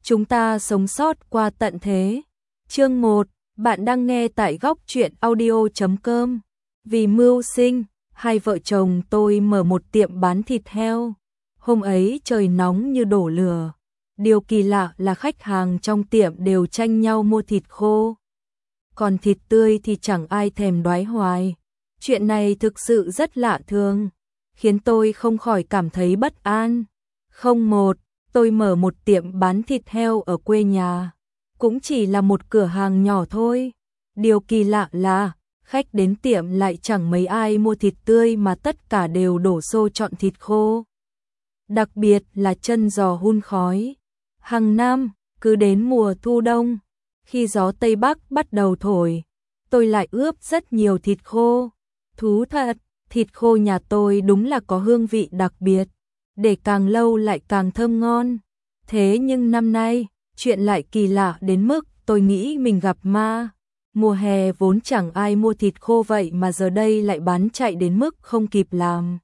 chúng ta sống sót qua tận thế. Chương 1, bạn đang nghe tại góc truyện audio.com. Vì mưu sinh, hai vợ chồng tôi mở một tiệm bán thịt heo. Hôm ấy trời nóng như đổ lửa. Điều kỳ lạ là khách hàng trong tiệm đều tranh nhau mua thịt khô. Còn thịt tươi thì chẳng ai thèm đoái hoài. Chuyện này thực sự rất lạ thường, khiến tôi không khỏi cảm thấy bất an. Không một, tôi mở một tiệm bán thịt heo ở quê nhà. Cũng chỉ là một cửa hàng nhỏ thôi. Điều kỳ lạ là, khách đến tiệm lại chẳng mấy ai mua thịt tươi mà tất cả đều đổ xô chọn thịt khô. Đặc biệt là chân giò hun khói. Hàng năm, cứ đến mùa thu đông, khi gió Tây Bắc bắt đầu thổi, tôi lại ướp rất nhiều thịt khô. Thú thật, thịt khô nhà tôi đúng là có hương vị đặc biệt, để càng lâu lại càng thơm ngon. Thế nhưng năm nay, chuyện lại kỳ lạ đến mức tôi nghĩ mình gặp ma. Mùa hè vốn chẳng ai mua thịt khô vậy mà giờ đây lại bán chạy đến mức không kịp làm.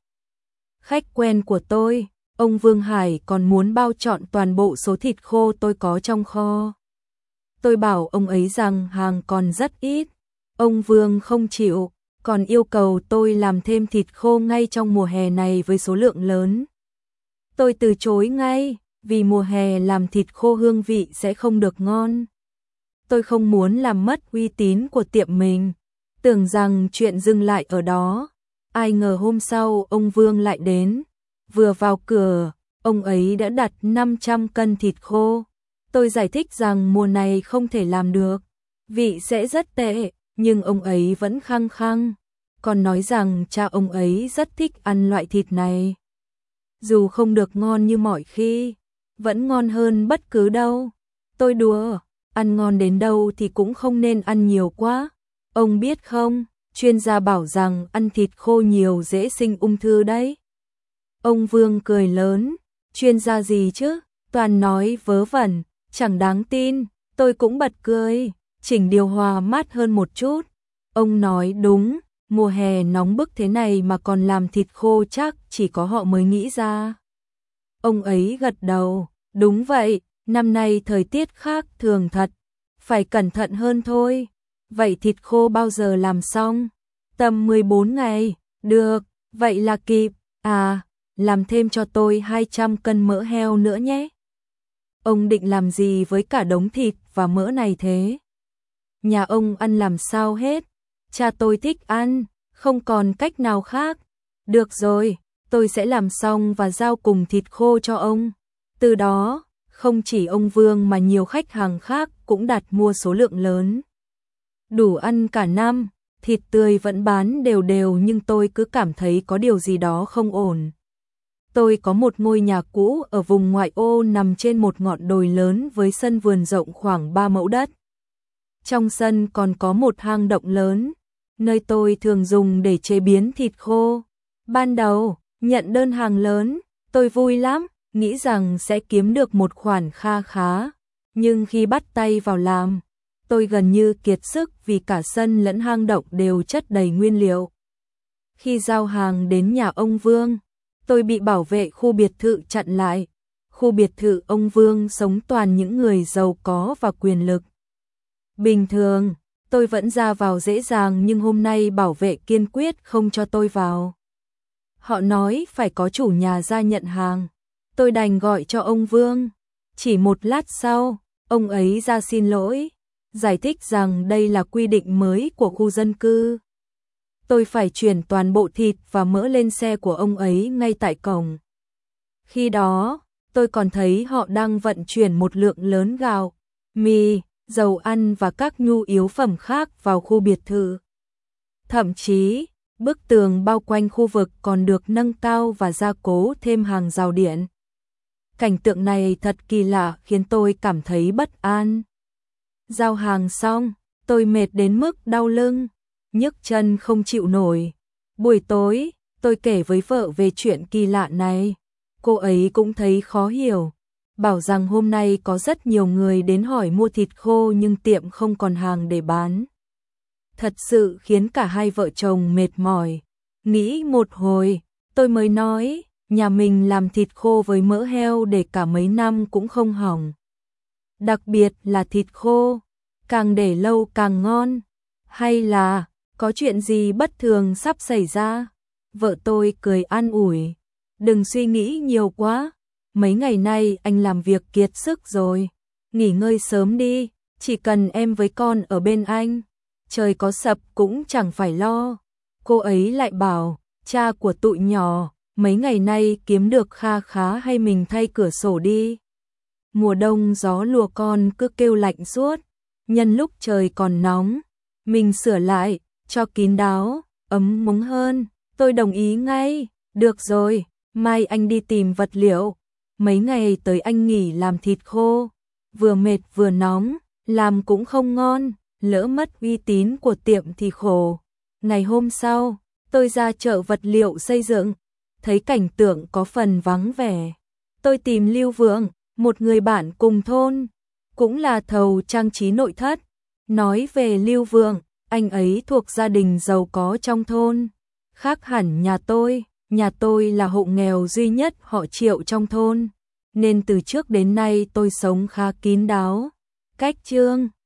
Khách quen của tôi, ông Vương Hải còn muốn bao trọn toàn bộ số thịt khô tôi có trong kho. Tôi bảo ông ấy rằng hàng còn rất ít. Ông Vương không chịu, còn yêu cầu tôi làm thêm thịt khô ngay trong mùa hè này với số lượng lớn. Tôi từ chối ngay, vì mùa hè làm thịt khô hương vị sẽ không được ngon. Tôi không muốn làm mất uy tín của tiệm mình, tưởng rằng chuyện dừng lại ở đó. Ai ngờ hôm sau ông Vương lại đến. Vừa vào cửa, ông ấy đã đặt 500 cân thịt khô. Tôi giải thích rằng mùa này không thể làm được, vị sẽ rất tệ, nhưng ông ấy vẫn khăng khăng. Còn nói rằng cha ông ấy rất thích ăn loại thịt này. Dù không được ngon như mọi khi, vẫn ngon hơn bất cứ đâu. Tôi đùa, ăn ngon đến đâu thì cũng không nên ăn nhiều quá. Ông biết không, chuyên gia bảo rằng ăn thịt khô nhiều dễ sinh ung thư đấy. Ông Vương cười lớn, chuyên gia gì chứ, toàn nói vớ vẩn, chẳng đáng tin. Tôi cũng bật cười, chỉnh điều hòa mát hơn một chút. Ông nói đúng, mùa hè nóng bức thế này mà còn làm thịt khô chắc chỉ có họ mới nghĩ ra. Ông ấy gật đầu, đúng vậy, năm nay thời tiết khác thường thật, phải cẩn thận hơn thôi. Vậy thịt khô bao giờ làm xong? Tầm 14 ngày, được, vậy là kịp. À, làm thêm cho tôi 200 cân mỡ heo nữa nhé. Ông định làm gì với cả đống thịt và mỡ này thế? Nhà ông ăn làm sao hết? Cha tôi thích ăn, không còn cách nào khác. Được rồi, tôi sẽ làm xong và giao cùng thịt khô cho ông. Từ đó, không chỉ ông Vương mà nhiều khách hàng khác cũng đặt mua số lượng lớn. Đủ ăn cả năm, thịt tươi vẫn bán đều đều nhưng tôi cứ cảm thấy có điều gì đó không ổn. Tôi có một ngôi nhà cũ ở vùng ngoại ô nằm trên một ngọn đồi lớn với sân vườn rộng khoảng 3 mẫu đất. Trong sân còn có một hang động lớn, nơi tôi thường dùng để chế biến thịt khô. Ban đầu, nhận đơn hàng lớn, tôi vui lắm, nghĩ rằng sẽ kiếm được một khoản kha khá. Nhưng khi bắt tay vào làm, tôi gần như kiệt sức vì cả sân lẫn hang động đều chất đầy nguyên liệu. Khi giao hàng đến nhà ông Vương, tôi bị bảo vệ khu biệt thự chặn lại. Khu biệt thự ông Vương sống toàn những người giàu có và quyền lực. Bình thường, tôi vẫn ra vào dễ dàng nhưng hôm nay bảo vệ kiên quyết không cho tôi vào. Họ nói phải có chủ nhà ra nhận hàng. Tôi đành gọi cho ông Vương. Chỉ một lát sau, ông ấy ra xin lỗi, giải thích rằng đây là quy định mới của khu dân cư. Tôi phải chuyển toàn bộ thịt và mỡ lên xe của ông ấy ngay tại cổng. Khi đó, tôi còn thấy họ đang vận chuyển một lượng lớn gạo, mì, dầu ăn và các nhu yếu phẩm khác vào khu biệt thự. Thậm chí, bức tường bao quanh khu vực còn được nâng cao và gia cố thêm hàng rào điện. Cảnh tượng này thật kỳ lạ khiến tôi cảm thấy bất an. Giao hàng xong, tôi mệt đến mức đau lưng, nhức chân không chịu nổi. Buổi tối, tôi kể với vợ về chuyện kỳ lạ này. Cô ấy cũng thấy khó hiểu, bảo rằng hôm nay có rất nhiều người đến hỏi mua thịt khô nhưng tiệm không còn hàng để bán. Thật sự khiến cả hai vợ chồng mệt mỏi. Nghĩ một hồi, tôi mới nói, nhà mình làm thịt khô với mỡ heo để cả mấy năm cũng không hỏng. đặc biệt là thịt khô, càng để lâu càng ngon. Hay là có chuyện gì bất thường sắp xảy ra? Vợ tôi cười an ủi, đừng suy nghĩ nhiều quá, mấy ngày nay anh làm việc kiệt sức rồi, nghỉ ngơi sớm đi, chỉ cần em với con ở bên anh, trời có sập cũng chẳng phải lo. Cô ấy lại bảo, cha của tụi nhỏ, mấy ngày nay kiếm được kha khá hay mình thay cửa sổ đi. Mùa đông gió lùa con cứ kêu lạnh suốt, nhân lúc trời còn nóng, mình sửa lại, cho kín đáo, ấm múng hơn. Tôi đồng ý ngay, được rồi, mai anh đi tìm vật liệu, mấy ngày tới anh nghỉ làm thịt khô, vừa mệt vừa nóng, làm cũng không ngon, lỡ mất uy tín của tiệm thì khổ. Ngày hôm sau, tôi ra chợ vật liệu xây dựng, thấy cảnh tượng có phần vắng vẻ. Tôi tìm Lưu Vượng, một người bạn cùng thôn, cũng là thầu trang trí nội thất. Nói về Lưu Vượng, anh ấy thuộc gia đình giàu có trong thôn, khác hẳn nhà tôi là hộ nghèo duy nhất họ Triệu trong thôn, nên từ trước đến nay tôi sống khá kín đáo, cách Trương